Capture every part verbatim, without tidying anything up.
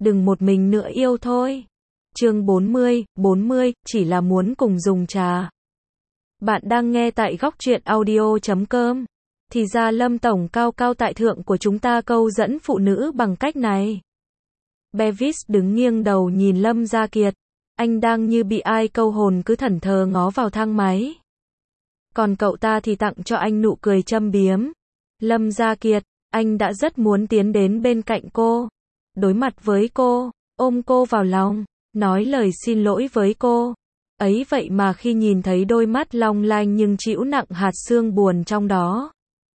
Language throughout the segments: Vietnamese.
đừng một mình nữa yêu thôi. Chương bốn mươi, bốn mươi, chỉ là muốn cùng dùng trà. Bạn đang nghe tại góc truyện audio chấm com. Thì ra Lâm tổng cao cao tại thượng của chúng ta câu dẫn phụ nữ bằng cách này. Bevis đứng nghiêng đầu nhìn Lâm Gia Kiệt. Anh đang như bị ai câu hồn cứ thẫn thờ ngó vào thang máy. Còn cậu ta thì tặng cho anh nụ cười châm biếm. Lâm Gia Kiệt, anh đã rất muốn tiến đến bên cạnh cô. Đối mặt với cô, ôm cô vào lòng, nói lời xin lỗi với cô. Ấy vậy mà khi nhìn thấy đôi mắt long lanh nhưng trĩu nặng hạt xương buồn trong đó,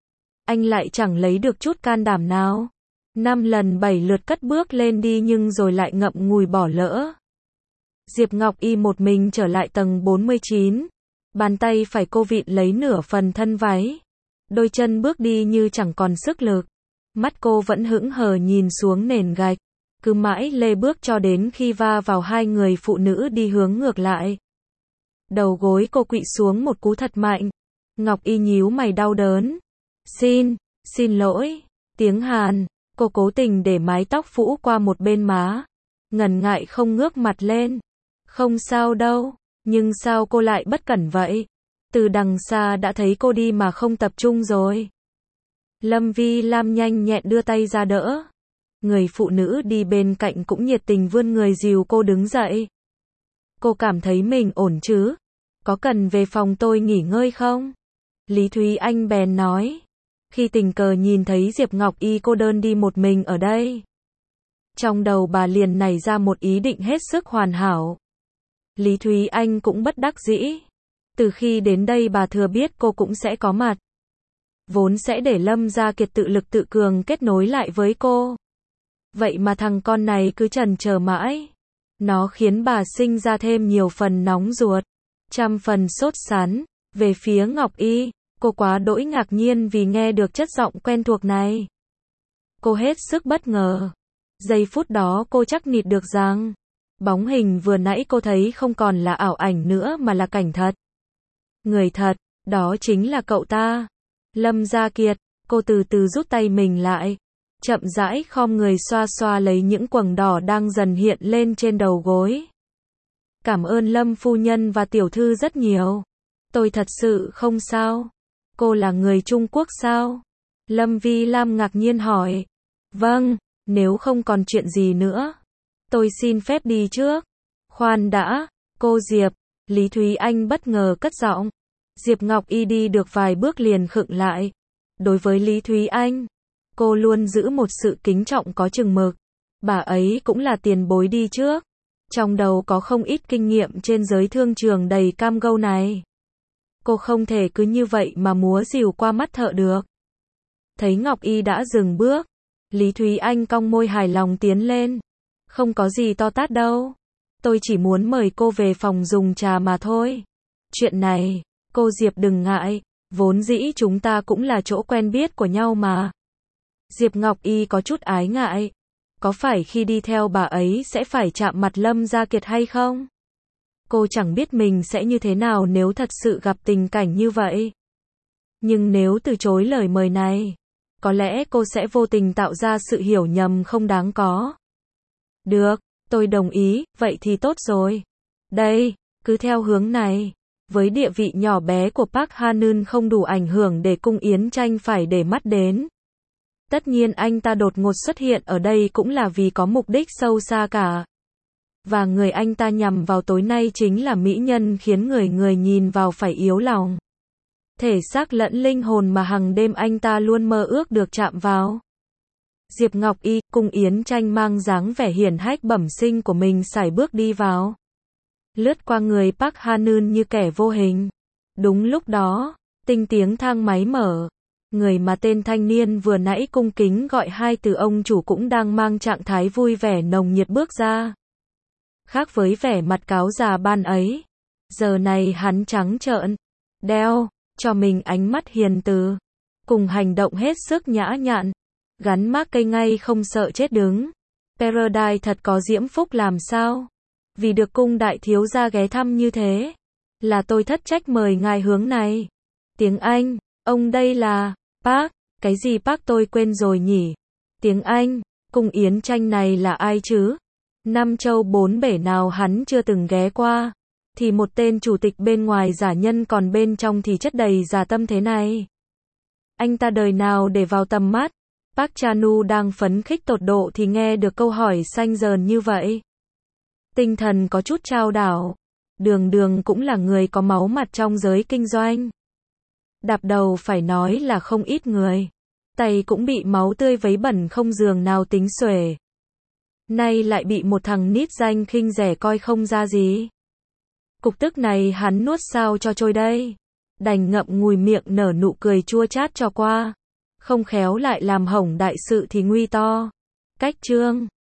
anh lại chẳng lấy được chút can đảm nào. Năm lần bảy lượt cất bước lên đi nhưng rồi lại ngậm ngùi bỏ lỡ. Diệp Ngọc Y một mình trở lại tầng bốn mươi chín. Bàn tay phải cô vịn lấy nửa phần thân váy. Đôi chân bước đi như chẳng còn sức lực. Mắt cô vẫn hững hờ nhìn xuống nền gạch. Cứ mãi lê bước cho đến khi va vào hai người phụ nữ đi hướng ngược lại. Đầu gối cô quỵ xuống một cú thật mạnh. Ngọc Y nhíu mày đau đớn. Xin, xin lỗi. Tiếng Hàn. Cô cố tình để mái tóc phũ qua một bên má. Ngần ngại không ngước mặt lên. Không sao đâu. Nhưng sao cô lại bất cẩn vậy? Từ đằng xa đã thấy cô đi mà không tập trung rồi. Lâm Vi Lam nhanh nhẹn đưa tay ra đỡ. Người phụ nữ đi bên cạnh cũng nhiệt tình vươn người dìu cô đứng dậy. Cô cảm thấy mình ổn chứ? Có cần về phòng tôi nghỉ ngơi không? Lý Thúy Anh bèn nói. Khi tình cờ nhìn thấy Diệp Ngọc Y cô đơn đi một mình ở đây, trong đầu bà liền nảy ra một ý định hết sức hoàn hảo. Lý Thúy Anh cũng bất đắc dĩ. Từ khi đến đây bà thừa biết cô cũng sẽ có mặt. Vốn sẽ để Lâm Gia Kiệt tự lực tự cường kết nối lại với cô. Vậy mà thằng con này cứ chần chờ mãi. Nó khiến bà sinh ra thêm nhiều phần nóng ruột, trăm phần sốt sắng. Về phía Ngọc Y, cô quá đỗi ngạc nhiên vì nghe được chất giọng quen thuộc này. Cô hết sức bất ngờ. Giây phút đó cô chắc nịt được rằng bóng hình vừa nãy cô thấy không còn là ảo ảnh nữa mà là cảnh thật. Người thật, đó chính là cậu ta. Lâm Gia Kiệt, cô từ từ rút tay mình lại. Chậm rãi khom người xoa xoa lấy những quầng đỏ đang dần hiện lên trên đầu gối. Cảm ơn Lâm phu nhân và tiểu thư rất nhiều. Tôi thật sự không sao. Cô là người Trung Quốc sao? Lâm Vi Lam ngạc nhiên hỏi. Vâng, nếu không còn chuyện gì nữa, tôi xin phép đi trước. Khoan đã, cô Diệp. Lý Thúy Anh bất ngờ cất giọng. Diệp Ngọc Y đi được vài bước liền khựng lại. Đối với Lý Thúy Anh, cô luôn giữ một sự kính trọng có chừng mực. Bà ấy cũng là tiền bối đi trước. Trong đầu có không ít kinh nghiệm trên giới thương trường đầy cam go này. Cô không thể cứ như vậy mà múa rìu qua mắt thợ được. Thấy Ngọc Y đã dừng bước, Lý Thúy Anh cong môi hài lòng tiến lên. Không có gì to tát đâu. Tôi chỉ muốn mời cô về phòng dùng trà mà thôi. Chuyện này, cô Diệp đừng ngại. Vốn dĩ chúng ta cũng là chỗ quen biết của nhau mà. Diệp Ngọc Y có chút ái ngại. Có phải khi đi theo bà ấy sẽ phải chạm mặt Lâm Gia Kiệt hay không? Cô chẳng biết mình sẽ như thế nào nếu thật sự gặp tình cảnh như vậy. Nhưng nếu từ chối lời mời này, có lẽ cô sẽ vô tình tạo ra sự hiểu nhầm không đáng có. Được, tôi đồng ý, vậy thì tốt rồi. Đây, cứ theo hướng này. Với địa vị nhỏ bé của Park Ha-neul không đủ ảnh hưởng để Cung Yến Tranh phải để mắt đến. Tất nhiên anh ta đột ngột xuất hiện ở đây cũng là vì có mục đích sâu xa cả. Và người anh ta nhằm vào tối nay chính là mỹ nhân khiến người người nhìn vào phải yếu lòng. Thể xác lẫn linh hồn mà hằng đêm anh ta luôn mơ ước được chạm vào. Diệp Ngọc Y, Cung Yến Tranh mang dáng vẻ hiển hách bẩm sinh của mình sải bước đi vào. Lướt qua người Park Ha-neul như kẻ vô hình. Đúng lúc đó, tinh tiếng thang máy mở. Người mà tên thanh niên vừa nãy cung kính gọi hai từ ông chủ cũng đang mang trạng thái vui vẻ nồng nhiệt bước ra. Khác với vẻ mặt cáo già ban ấy, giờ này hắn trắng trợn, đeo cho mình ánh mắt hiền từ, cùng hành động hết sức nhã nhặn, gắn mác cây ngay không sợ chết đứng. Paradise thật có diễm phúc làm sao? Vì được cung đại thiếu gia ghé thăm như thế, là tôi thất trách mời ngài hướng này. Tiếng Anh, ông đây là Park, cái gì Park tôi quên rồi nhỉ? Tiếng Anh, Cung Yến Tranh này là ai chứ? Năm châu bốn bể nào hắn chưa từng ghé qua. Thì một tên chủ tịch bên ngoài giả nhân còn bên trong thì chất đầy giả tâm thế này. Anh ta đời nào để vào tầm mắt? Park Chan-wook đang phấn khích tột độ thì nghe được câu hỏi xanh dờn như vậy. Tinh thần có chút chao đảo. Đường Đường cũng là người có máu mặt trong giới kinh doanh. Đạp đầu phải nói là không ít người. Tay cũng bị máu tươi vấy bẩn không giường nào tính xuể. Nay lại bị một thằng nít danh khinh rẻ coi không ra gì. Cục tức này hắn nuốt sao cho trôi đây. Đành ngậm ngùi miệng nở nụ cười chua chát cho qua. Không khéo lại làm hỏng đại sự thì nguy to. Cách chương